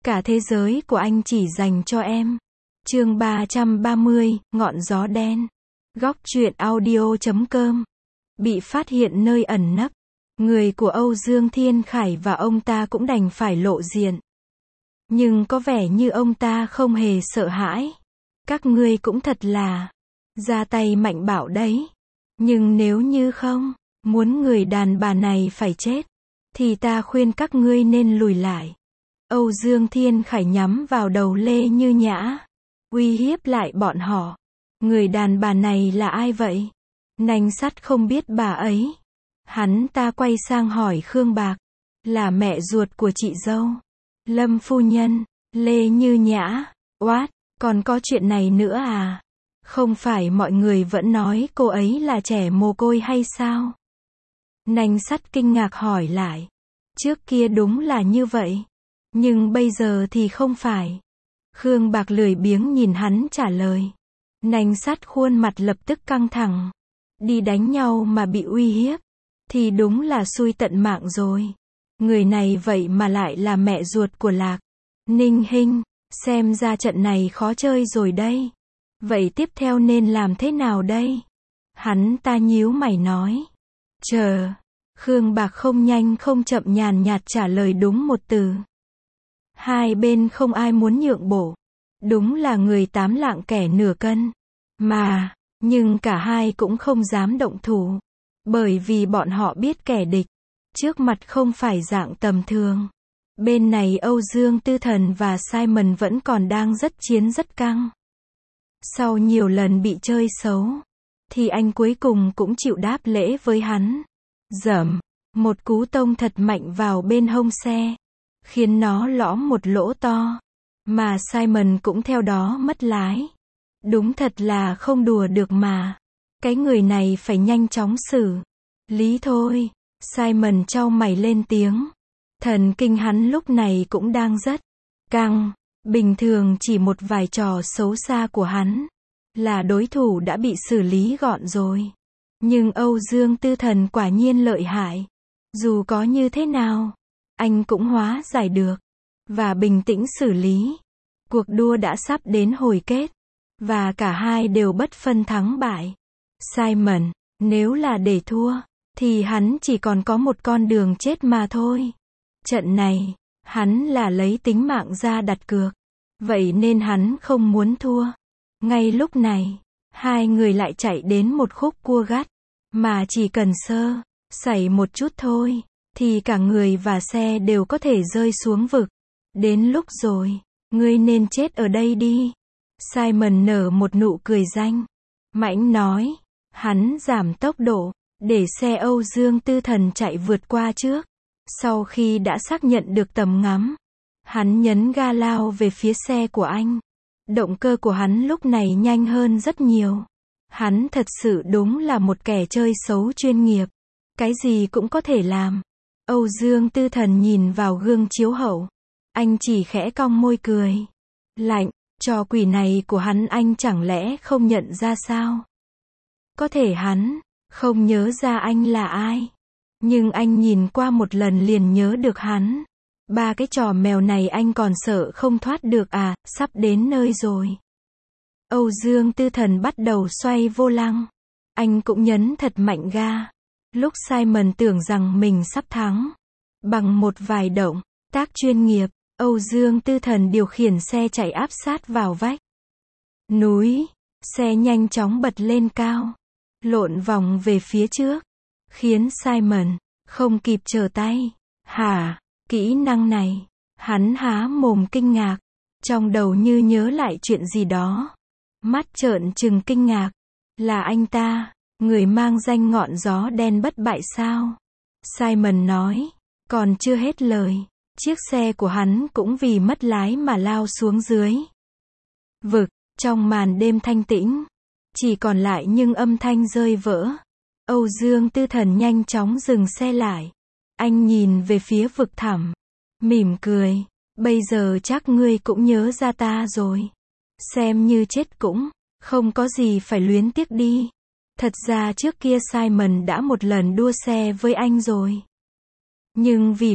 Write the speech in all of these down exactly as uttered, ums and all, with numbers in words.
Cả thế giới của anh chỉ dành cho em. Chương ba trăm ba mươi, ngọn gió đen. Góc truyện audio chấm com. Bị phát hiện nơi ẩn nấp. Người của Âu Dương Thiên Khải và ông ta cũng đành phải lộ diện. Nhưng có vẻ như ông ta không hề sợ hãi. Các ngươi cũng thật là ra tay mạnh bạo đấy. Nhưng nếu như không muốn người đàn bà này phải chết, thì ta khuyên các ngươi nên lùi lại. Âu Dương Thiên Khải nhắm vào đầu Lê Như Nhã, uy hiếp lại bọn họ. Người đàn bà này là ai vậy? Nành Sắt không biết bà ấy. Hắn ta quay sang hỏi Khương Bạc, là mẹ ruột của chị dâu Lâm phu nhân. Lê Như Nhã, oát, còn có chuyện này nữa à? Không phải mọi người vẫn nói cô ấy là trẻ mồ côi hay sao? Nành Sắt kinh ngạc hỏi lại. Trước kia đúng là như vậy, nhưng bây giờ thì không phải. Khương Bạc lười biếng nhìn hắn trả lời. Nành Sắt khuôn mặt lập tức căng thẳng. Đi đánh nhau mà bị uy hiếp, thì đúng là xui tận mạng rồi. Người này vậy mà lại là mẹ ruột của Lạc Ninh Hinh, xem ra trận này khó chơi rồi đây. Vậy tiếp theo nên làm thế nào đây? Hắn ta nhíu mày nói. Chờ. Khương Bạc không nhanh không chậm nhàn nhạt trả lời đúng một từ. Hai bên không ai muốn nhượng bộ. Đúng là người tám lạng kẻ nửa cân. Mà, nhưng cả hai cũng không dám động thủ. Bởi vì bọn họ biết kẻ địch trước mặt không phải dạng tầm thường. Bên này Âu Dương Tư Thần và Simon vẫn còn đang rất chiến rất căng. Sau nhiều lần bị chơi xấu, thì anh cuối cùng cũng chịu đáp lễ với hắn. Dầm, một cú tông thật mạnh vào bên hông xe, khiến nó lõm một lỗ to. Mà Simon cũng theo đó mất lái. Đúng thật là không đùa được mà. Cái người này phải nhanh chóng xử lý thôi. Simon chau mày lên tiếng. Thần kinh hắn lúc này cũng đang rất căng. Bình thường chỉ một vài trò xấu xa của hắn là đối thủ đã bị xử lý gọn rồi. Nhưng Âu Dương Tư Thần quả nhiên lợi hại. Dù có như thế nào, anh cũng hóa giải được và bình tĩnh xử lý. Cuộc đua đã sắp đến hồi kết, và cả hai đều bất phân thắng bại. Simon, nếu là để thua, thì hắn chỉ còn có một con đường chết mà thôi. Trận này, hắn là lấy tính mạng ra đặt cược. Vậy nên hắn không muốn thua. Ngay lúc này, hai người lại chạy đến một khúc cua gắt. Mà chỉ cần sơ sẩy một chút thôi, thì cả người và xe đều có thể rơi xuống vực. Đến lúc rồi, ngươi nên chết ở đây đi. Simon nở một nụ cười danh mãnh nói. Hắn giảm tốc độ, để xe Âu Dương Tư Thần chạy vượt qua trước. Sau khi đã xác nhận được tầm ngắm, hắn nhấn ga lao về phía xe của anh. Động cơ của hắn lúc này nhanh hơn rất nhiều. Hắn thật sự đúng là một kẻ chơi xấu chuyên nghiệp. Cái gì cũng có thể làm. Âu Dương Tư Thần nhìn vào gương chiếu hậu. Anh chỉ khẽ cong môi cười lạnh. Trò quỷ này của hắn anh chẳng lẽ không nhận ra sao? Có thể hắn không nhớ ra anh là ai, nhưng anh nhìn qua một lần liền nhớ được hắn. Ba cái trò mèo này anh còn sợ không thoát được à? Sắp đến nơi rồi. Âu Dương Tư Thần bắt đầu xoay vô lăng. Anh cũng nhấn thật mạnh ga. Lúc Simon tưởng rằng mình sắp thắng, bằng một vài động tác chuyên nghiệp, Âu Dương Tư Thần điều khiển xe chạy áp sát vào vách núi. Xe nhanh chóng bật lên cao, lộn vòng về phía trước, khiến Simon không kịp trở tay. Hả? Kỹ năng này? Hắn há mồm kinh ngạc, trong đầu như nhớ lại chuyện gì đó. Mắt trợn trừng kinh ngạc. Là anh ta, người mang danh ngọn gió đen bất bại sao? Simon nói. Còn chưa hết lời, chiếc xe của hắn cũng vì mất lái mà lao xuống dưới vực. Trong màn đêm thanh tĩnh, chỉ còn lại những âm thanh rơi vỡ. Âu Dương Tư Thần nhanh chóng dừng xe lại. Anh nhìn về phía vực thẳm, mỉm cười. Bây giờ chắc ngươi cũng nhớ ra ta rồi. Xem như chết cũng không có gì phải luyến tiếc đi. Thật ra trước kia Simon đã một lần đua xe với anh rồi. Nhưng vì lúc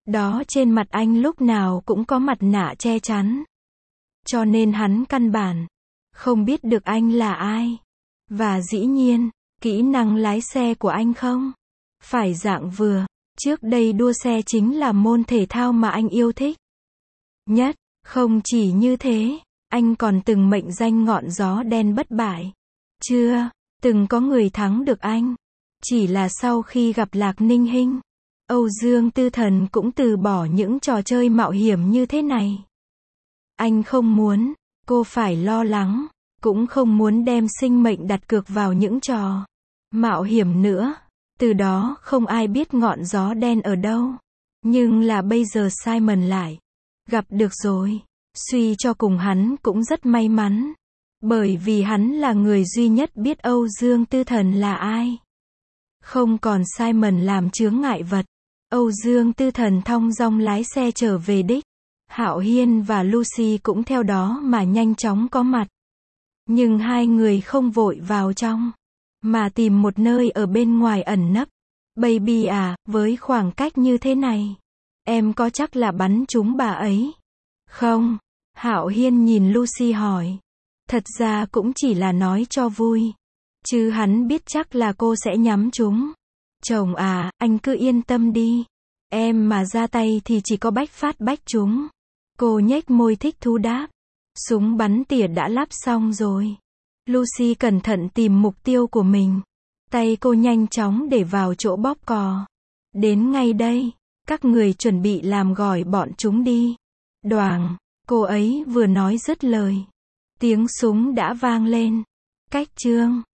Đó trên mặt anh lúc nào cũng có mặt nạ che chắn. Cho nên hắn căn bản không biết được anh là ai. Và dĩ nhiên, kỹ năng lái xe của anh không phải dạng vừa. Trước đây đua xe chính là môn thể thao mà anh yêu thích nhất. Không chỉ như thế, anh còn từng mệnh danh ngọn gió đen bất bại. Chưa từng có người thắng được anh. Chỉ là sau khi gặp Lạc Ninh Hinh, Âu Dương Tư Thần cũng từ bỏ những trò chơi mạo hiểm như thế này. Anh không muốn cô phải lo lắng, cũng không muốn đem sinh mệnh đặt cược vào những trò mạo hiểm nữa. Từ đó không ai biết ngọn gió đen ở đâu. Nhưng là bây giờ Simon lại gặp được rồi. Suy cho cùng hắn cũng rất may mắn. Bởi vì hắn là người duy nhất biết Âu Dương Tư Thần là ai. Không còn Simon làm chướng ngại vật. Âu Dương Tư Thần thong dong lái xe trở về đích. Hạo Hiên và Lucy cũng theo đó mà nhanh chóng có mặt. Nhưng hai người không vội vào trong, mà tìm một nơi ở bên ngoài ẩn nấp. Baby à, với khoảng cách như thế này, em có chắc là bắn trúng bà ấy không? Hạo Hiên nhìn Lucy hỏi. Thật ra cũng chỉ là nói cho vui. Chứ hắn biết chắc là cô sẽ nhắm trúng. Chồng à, anh cứ yên tâm đi. Em mà ra tay thì chỉ có bách phát bách trúng. Cô nhếch môi thích thú đáp. Súng bắn tỉa đã lắp xong rồi. Lucy cẩn thận tìm mục tiêu của mình. Tay cô nhanh chóng để vào chỗ bóp cò. Đến ngay đây, các người chuẩn bị làm gỏi bọn chúng đi. Đoàng, cô ấy vừa nói dứt lời. Tiếng súng đã vang lên. Cách chương